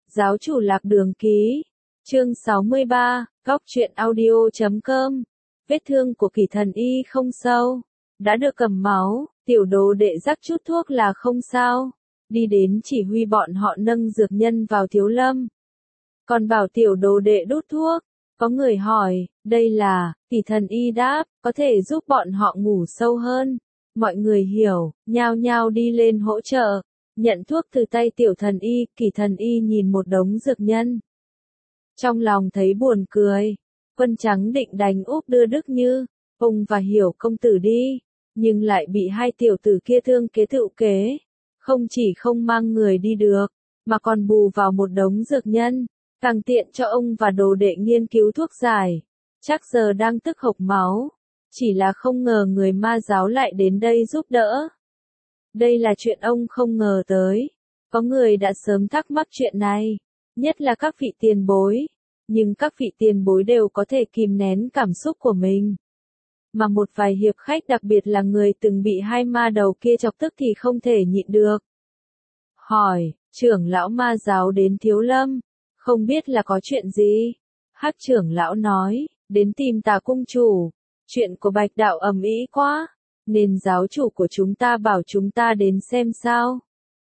Giáo chủ lạc đường ký. Chương 63, Góc truyện audio.com. Vết thương của Kỳ Thần Y không sâu, đã được cầm máu, tiểu đồ đệ rắc chút thuốc là không sao. Đi đến chỉ huy bọn họ nâng dược nhân vào Thiếu Lâm. Còn bảo tiểu đồ đệ đút thuốc. Có người hỏi, đây là, Kỳ Thần Y đáp, có thể giúp bọn họ ngủ sâu hơn. Mọi người hiểu, nhao nhao đi lên hỗ trợ. Nhận thuốc từ tay tiểu thần y, Kỳ Thần Y nhìn một đống dược nhân. Trong lòng thấy buồn cười. Quân Trắng định đánh úp đưa Đức Như, Ung và Hiểu công tử đi, nhưng lại bị hai tiểu tử kia thương kế tựu kế. Không chỉ không mang người đi được, mà còn bù vào một đống dược nhân, càng tiện cho ông và đồ đệ nghiên cứu thuốc giải. Chắc giờ đang tức hộc máu, chỉ là không ngờ người Ma giáo lại đến đây giúp đỡ. Đây là chuyện ông không ngờ tới. Có người đã sớm thắc mắc chuyện này, nhất là các vị tiền bối. Nhưng các vị tiền bối đều có thể kìm nén cảm xúc của mình. Mà một vài hiệp khách đặc biệt là người từng bị hai ma đầu kia chọc tức thì không thể nhịn được. Hỏi, trưởng lão Ma giáo đến Thiếu Lâm, không biết là có chuyện gì? Hắc trưởng lão nói, đến tìm Tà cung chủ. Chuyện của Bạch đạo ầm ĩ quá, nên giáo chủ của chúng ta bảo chúng ta đến xem sao.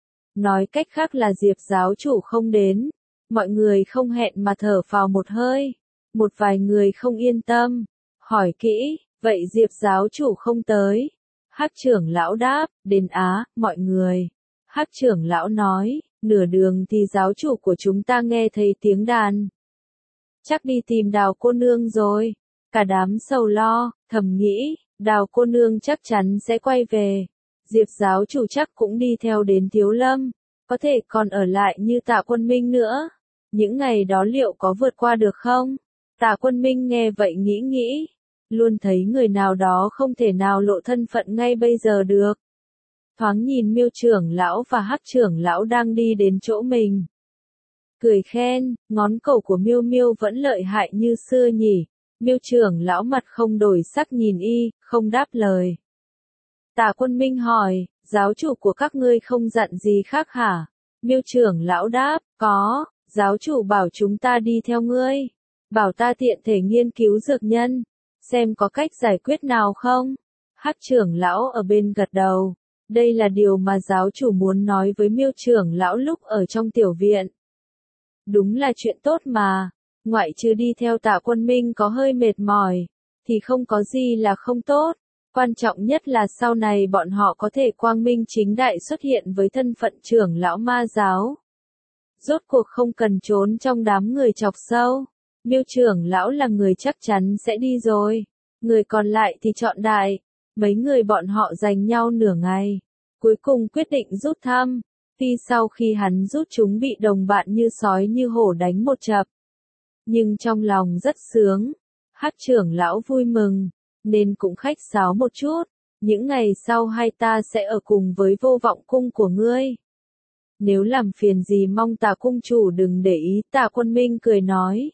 Nói cách khác là Diệp giáo chủ không đến. Mọi người không hẹn mà thở phào một hơi. Một vài người không yên tâm. Hỏi kỹ, vậy Diệp giáo chủ không tới? Hắc trưởng lão đáp, đến Á, mọi người. Hắc trưởng lão nói, nửa đường thì giáo chủ của chúng ta nghe thấy tiếng đàn. Chắc đi tìm Đào cô nương rồi. Cả đám sầu lo, thầm nghĩ, Đào cô nương chắc chắn sẽ quay về. Diệp giáo chủ chắc cũng đi theo đến Thiếu Lâm. Có thể còn ở lại như Tạ Quân Minh nữa. Những ngày đó liệu có vượt qua được không? Tạ Quân Minh nghe vậy nghĩ. Luôn thấy người nào đó không thể nào lộ thân phận ngay bây giờ được. Thoáng nhìn Miêu trưởng lão và Hắc trưởng lão đang đi đến chỗ mình. Cười khen, ngón cẩu của Miêu Miêu vẫn lợi hại như xưa nhỉ. Miêu trưởng lão mặt không đổi sắc nhìn y, không đáp lời. Tạ Quân Minh hỏi, giáo chủ của các ngươi không dặn gì khác hả? Miêu trưởng lão đáp, có, giáo chủ bảo chúng ta đi theo ngươi. Bảo ta tiện thể nghiên cứu dược nhân, xem có cách giải quyết nào không? Hắc trưởng lão ở bên gật đầu. Đây là điều mà giáo chủ muốn nói với Miêu trưởng lão lúc ở trong tiểu viện. Đúng là chuyện tốt mà, ngoại trừ đi theo Tạ Quân Minh có hơi mệt mỏi, thì không có gì là không tốt. Quan trọng nhất là sau này bọn họ có thể quang minh chính đại xuất hiện với thân phận trưởng lão Ma giáo. Rốt cuộc không cần trốn trong đám người chọc sâu. Miêu trưởng lão là người chắc chắn sẽ đi rồi. Người còn lại thì chọn đại. Mấy người bọn họ giành nhau nửa ngày. Cuối cùng quyết định rút thăm. Tuy sau khi hắn rút chúng bị đồng bạn như sói như hổ đánh một chập. Nhưng trong lòng rất sướng. Hắc trưởng lão vui mừng. Nên cũng khách sáo một chút. Những ngày sau hai ta sẽ ở cùng với Vô Vọng cung của ngươi. Nếu làm phiền gì mong Tà cung chủ đừng để ý. Tạ Quân Minh cười nói.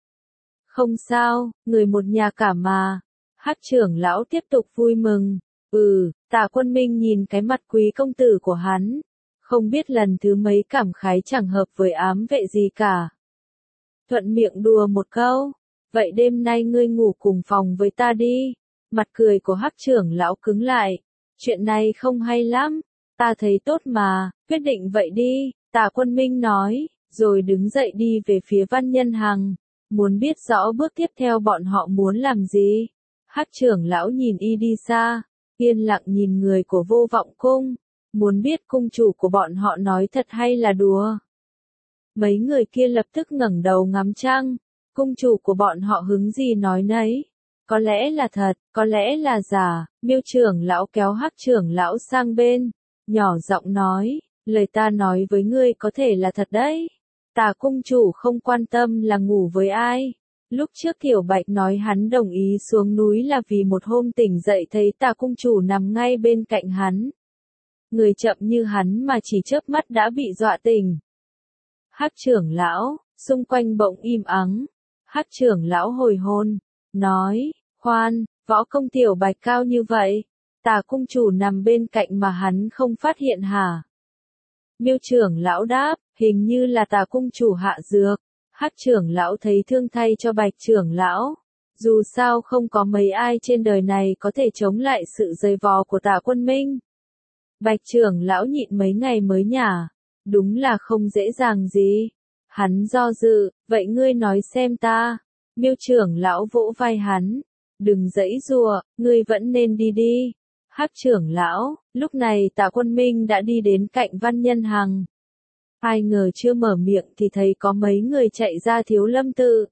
Không sao, người một nhà cả mà. Hắc trưởng lão tiếp tục vui mừng. Tạ Quân Minh nhìn cái mặt quý công tử của hắn. Không biết lần thứ mấy cảm khái chẳng hợp với ám vệ gì cả. Thuận miệng đùa một câu. Vậy đêm nay ngươi ngủ cùng phòng với ta đi. Mặt cười của Hắc trưởng lão cứng lại. Chuyện này không hay lắm. Ta thấy tốt mà, quyết định vậy đi. Tạ Quân Minh nói, rồi đứng dậy đi về phía Văn Nhân Hằng. Muốn biết rõ bước tiếp theo bọn họ muốn làm gì. Hắc trưởng lão nhìn y đi xa, yên lặng nhìn người của Vô Vọng cung. Muốn biết cung chủ của bọn họ nói thật hay là đùa. Mấy người kia lập tức ngẩng đầu ngắm trăng. Cung chủ của bọn họ hứng gì nói nấy. Có lẽ là thật, có lẽ là giả. Miêu trưởng lão kéo Hắc trưởng lão sang bên, nhỏ giọng nói, lời ta nói với ngươi có thể là thật đấy. Tà cung chủ không quan tâm là ngủ với ai. Lúc trước Tiểu Bạch nói hắn đồng ý xuống núi là vì một hôm tỉnh dậy thấy Tà cung chủ nằm ngay bên cạnh hắn. Người chậm như hắn mà chỉ chớp mắt đã bị dọa tỉnh. Hắc trưởng lão, xung quanh bỗng im ắng. Hắc trưởng lão hồi hồn, nói, khoan, võ công Tiểu Bạch cao như vậy. Tà cung chủ nằm bên cạnh mà hắn không phát hiện hả? Miêu trưởng lão đáp, Hình như là Tà cung chủ hạ dược. Hắc trưởng lão thấy thương thay cho Bạch trưởng lão. Dù sao không có mấy ai trên đời này có thể chống lại sự giày vò của Tả Quân Minh. Bạch trưởng lão nhịn mấy ngày mới nhả. Đúng là không dễ dàng gì. Hắn do dự, vậy ngươi nói xem ta. Miêu trưởng lão vỗ vai hắn. Đừng giãy giụa, ngươi vẫn nên đi đi. Hắc trưởng lão, lúc này Tả Quân Minh đã đi đến cạnh Văn Nhân Hằng. Ai ngờ chưa mở miệng thì thấy có mấy người chạy ra Thiếu Lâm tự.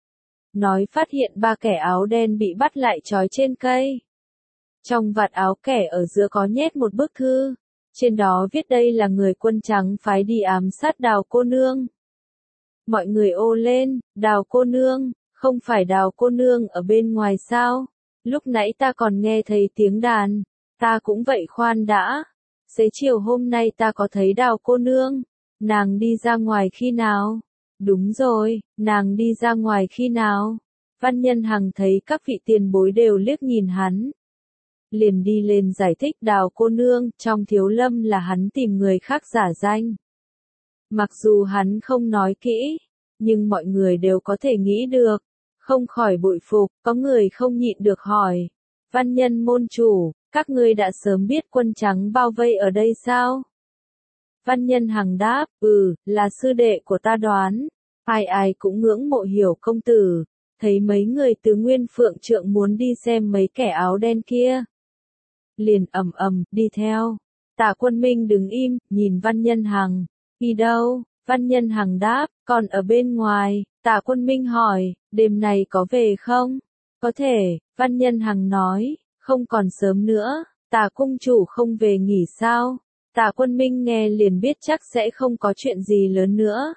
Nói phát hiện 3 kẻ áo đen bị bắt lại trói trên cây. Trong vạt áo kẻ ở giữa có nhét một bức thư. Trên đó viết đây là người quân trắng phái đi ám sát Đào cô nương. Mọi người ô lên, Đào cô nương, không phải Đào cô nương ở bên ngoài sao? Lúc nãy ta còn nghe thấy tiếng đàn. Ta cũng vậy khoan đã. Xế chiều hôm nay ta có thấy Đào cô nương. Nàng đi ra ngoài khi nào? Đúng rồi, nàng đi ra ngoài khi nào? Văn Nhân Hằng thấy các vị tiền bối đều liếc nhìn hắn. Liền đi lên giải thích Đào cô nương, trong Thiếu Lâm là hắn tìm người khác giả danh. Mặc dù hắn không nói kỹ, nhưng mọi người đều có thể nghĩ được. Không khỏi bội phục, có người không nhịn được hỏi. Văn Nhân môn chủ, các ngươi đã sớm biết quân trắng bao vây ở đây sao? Văn Nhân Hằng đáp, là sư đệ của ta đoán. Ai ai cũng ngưỡng mộ Hiểu công tử. Thấy mấy người từ Nguyên Phượng Trượng muốn đi xem mấy kẻ áo đen kia. Liền ầm ầm, đi theo. Tả Quân Minh đứng im, nhìn Văn Nhân Hằng. Đi đâu? Văn Nhân Hằng đáp, còn ở bên ngoài. Tả Quân Minh hỏi, đêm này có về không? Có thể, Văn Nhân Hằng nói, không còn sớm nữa. Tả cung chủ không về nghỉ sao? Tả Quân Minh nghe liền biết chắc sẽ không có chuyện gì lớn nữa.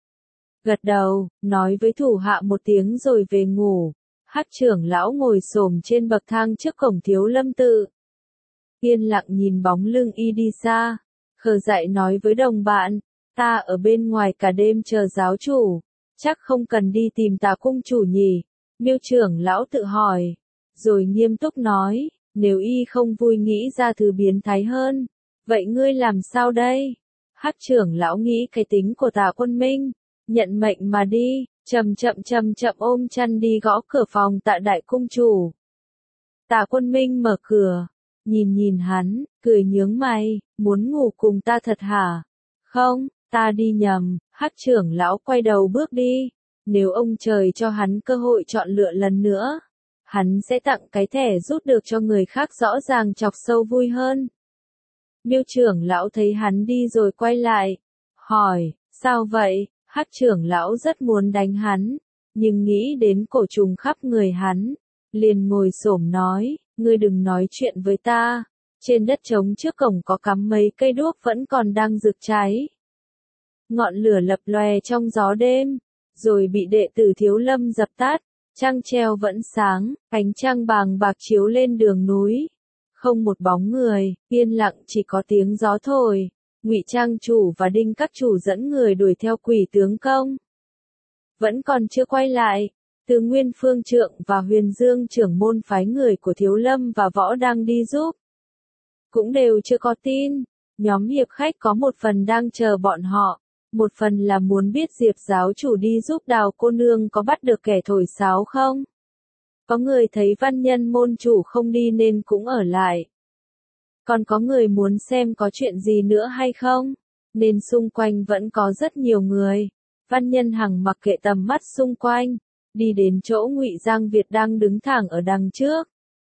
Gật đầu, nói với thủ hạ một tiếng rồi về ngủ. Hắc trưởng lão ngồi xổm trên bậc thang trước cổng Thiếu Lâm tự. Yên lặng nhìn bóng lưng y đi xa. Khờ dại nói với đồng bạn, ta ở bên ngoài cả đêm chờ giáo chủ. Chắc không cần đi tìm Tả cung chủ nhỉ? Miêu trưởng lão tự hỏi. Rồi nghiêm túc nói, nếu y không vui nghĩ ra thứ biến thái hơn. Vậy ngươi làm sao đây? Hắc trưởng lão nghĩ cái tính của Tả Quân Minh. Nhận mệnh mà đi, chậm chậm ôm chăn đi gõ cửa phòng Tạ đại cung chủ. Tả Quân Minh mở cửa, nhìn hắn, cười nhướng mày, muốn ngủ cùng ta thật hả? Không, ta đi nhầm. Hắc trưởng lão quay đầu bước đi. Nếu ông trời cho hắn cơ hội chọn lựa lần nữa, hắn sẽ tặng cái thẻ rút được cho người khác rõ ràng chọc sâu vui hơn. Miêu trưởng lão thấy hắn đi rồi quay lại, hỏi, sao vậy? Hắc trưởng lão rất muốn đánh hắn, nhưng nghĩ đến cổ trùng khắp người hắn, liền ngồi xổm nói, ngươi đừng nói chuyện với ta. Trên đất trống trước cổng có cắm mấy cây đuốc vẫn còn đang rực cháy. Ngọn lửa lập lòe trong gió đêm, rồi bị đệ tử Thiếu Lâm dập tắt. Trăng treo vẫn sáng, ánh trăng bàng bạc chiếu lên đường núi. Không một bóng người, yên lặng chỉ có tiếng gió thổi. Ngụy Trang chủ và Đinh các chủ dẫn người đuổi theo Quỷ tướng công. Vẫn còn chưa quay lại. Từ Nguyên Phương Trượng và Huyền Dương trưởng môn phái người của Thiếu Lâm và Võ đang đi giúp. Cũng đều chưa có tin. Nhóm hiệp khách có một phần đang chờ bọn họ. Một phần là muốn biết Diệp giáo chủ đi giúp Đào cô nương có bắt được kẻ thổi sáo không? Có người thấy Văn Nhân môn chủ không đi nên cũng ở lại. Còn có người muốn xem có chuyện gì nữa hay không, nên xung quanh vẫn có rất nhiều người. Văn Nhân Hằng mặc kệ tầm mắt xung quanh, đi đến chỗ Ngụy Giang Việt đang đứng thẳng ở đằng trước.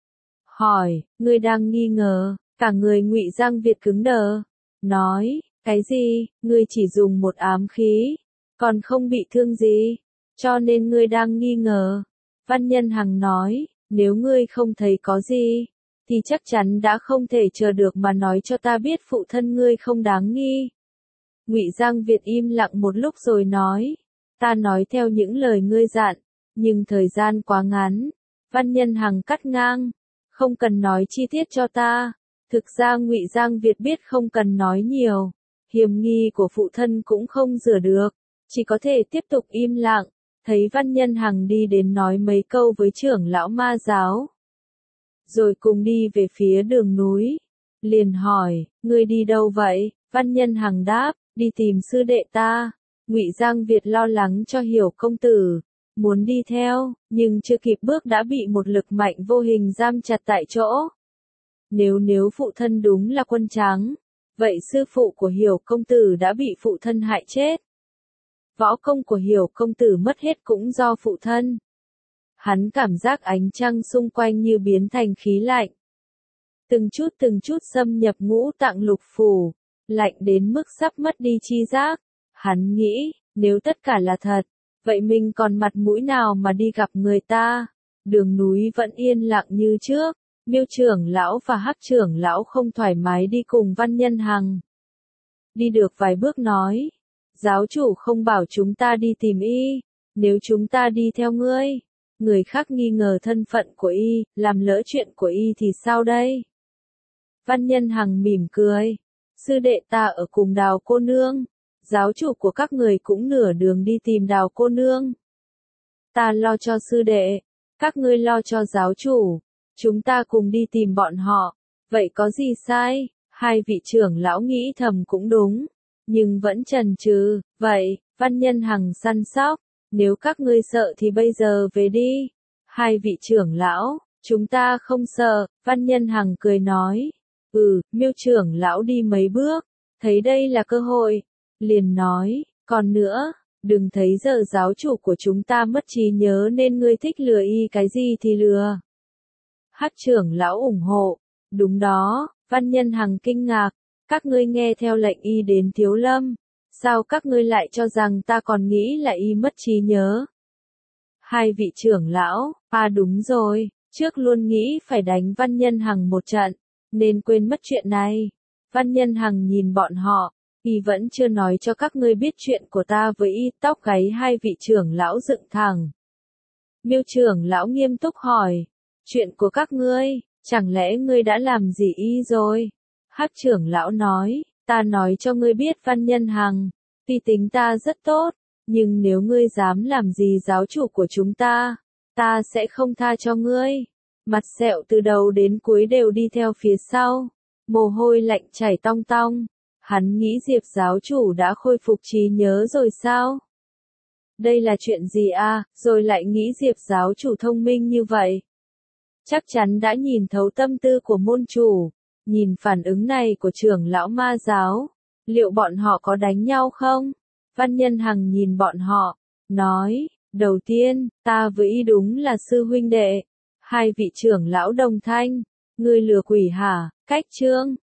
Hỏi, ngươi đang nghi ngờ? Cả người Ngụy Giang Việt cứng đờ. Nói, cái gì? Ngươi chỉ dùng một ám khí, còn không bị thương gì, cho nên ngươi đang nghi ngờ. Văn Nhân Hằng nói, nếu ngươi không thấy có gì, thì chắc chắn đã không thể chờ được mà nói cho ta biết phụ thân ngươi không đáng nghi. Ngụy Giang Việt im lặng một lúc rồi nói, ta nói theo những lời ngươi dặn, nhưng thời gian quá ngắn. Văn Nhân Hằng cắt ngang, không cần nói chi tiết cho ta. Thực ra Ngụy Giang Việt biết không cần nói nhiều, hiểm nghi của phụ thân cũng không rửa được, chỉ có thể tiếp tục im lặng. Thấy Văn Nhân Hằng đi đến nói mấy câu với trưởng lão ma giáo, rồi cùng đi về phía đường núi. Liền hỏi, ngươi đi đâu vậy? Văn Nhân Hằng đáp, đi tìm sư đệ ta. Ngụy Giang Việt lo lắng cho Hiểu công tử, muốn đi theo, nhưng chưa kịp bước đã bị một lực mạnh vô hình giam chặt tại chỗ. Nếu phụ thân đúng là quân trắng, vậy sư phụ của Hiểu công tử đã bị phụ thân hại chết. Võ công của Hiểu công tử mất hết cũng do phụ thân. Hắn cảm giác ánh trăng xung quanh như biến thành khí lạnh. Từng chút xâm nhập ngũ tạng lục phủ, lạnh đến mức sắp mất đi chi giác. Hắn nghĩ, nếu tất cả là thật, vậy mình còn mặt mũi nào mà đi gặp người ta? Đường núi vẫn yên lặng như trước, Miêu trưởng lão và Hắc trưởng lão không thoải mái đi cùng Văn Nhân Hằng. Đi được vài bước nói, giáo chủ không bảo chúng ta đi tìm y, nếu chúng ta đi theo ngươi, người khác nghi ngờ thân phận của y, làm lỡ chuyện của y thì sao đây? Văn Nhân Hằng mỉm cười, sư đệ ta ở cùng Đào cô nương, giáo chủ của các người cũng nửa đường đi tìm Đào cô nương. Ta lo cho sư đệ, các ngươi lo cho giáo chủ, chúng ta cùng đi tìm bọn họ, vậy có gì sai? Hai vị trưởng lão nghĩ thầm cũng đúng, nhưng vẫn chần chừ. Vậy, Văn Nhân Hằng săn sóc, nếu các ngươi sợ thì bây giờ về đi. Hai vị trưởng lão, chúng ta không sợ, Văn Nhân Hằng cười nói. Miêu trưởng lão đi mấy bước, thấy đây là cơ hội, liền nói, còn nữa, đừng thấy giờ giáo chủ của chúng ta mất trí nhớ nên ngươi thích lừa y cái gì thì lừa. Hắc trưởng lão ủng hộ, đúng đó, Văn Nhân Hằng kinh ngạc, các ngươi nghe theo lệnh y đến Thiếu Lâm, sao các ngươi lại cho rằng ta còn nghĩ là y mất trí nhớ? Hai vị trưởng lão, đúng rồi, trước luôn nghĩ phải đánh Văn Nhân Hằng một trận, nên quên mất chuyện này. Văn Nhân Hằng nhìn bọn họ, y vẫn chưa nói cho các ngươi biết chuyện của ta với y, tóc gáy hai vị trưởng lão dựng thẳng. Miêu trưởng lão nghiêm túc hỏi, chuyện của các ngươi, chẳng lẽ ngươi đã làm gì y rồi? Hắc trưởng lão nói, ta nói cho ngươi biết Văn Nhân Hằng, tuy tính ta rất tốt, nhưng nếu ngươi dám làm gì giáo chủ của chúng ta sẽ không tha cho ngươi. Mặt sẹo từ đầu đến cuối đều đi theo phía sau, mồ hôi lạnh chảy tong tong. Hắn nghĩ Diệp giáo chủ đã khôi phục trí nhớ rồi sao? Đây là chuyện gì rồi lại nghĩ Diệp giáo chủ thông minh như vậy? Chắc chắn đã nhìn thấu tâm tư của môn chủ, nhìn phản ứng này của trưởng lão ma giáo, liệu bọn họ có đánh nhau không? Văn Nhân Hằng nhìn bọn họ, nói, đầu tiên, ta với y đúng là sư huynh đệ. Hai vị trưởng lão đồng thanh, ngươi lừa quỷ hả? Cách chương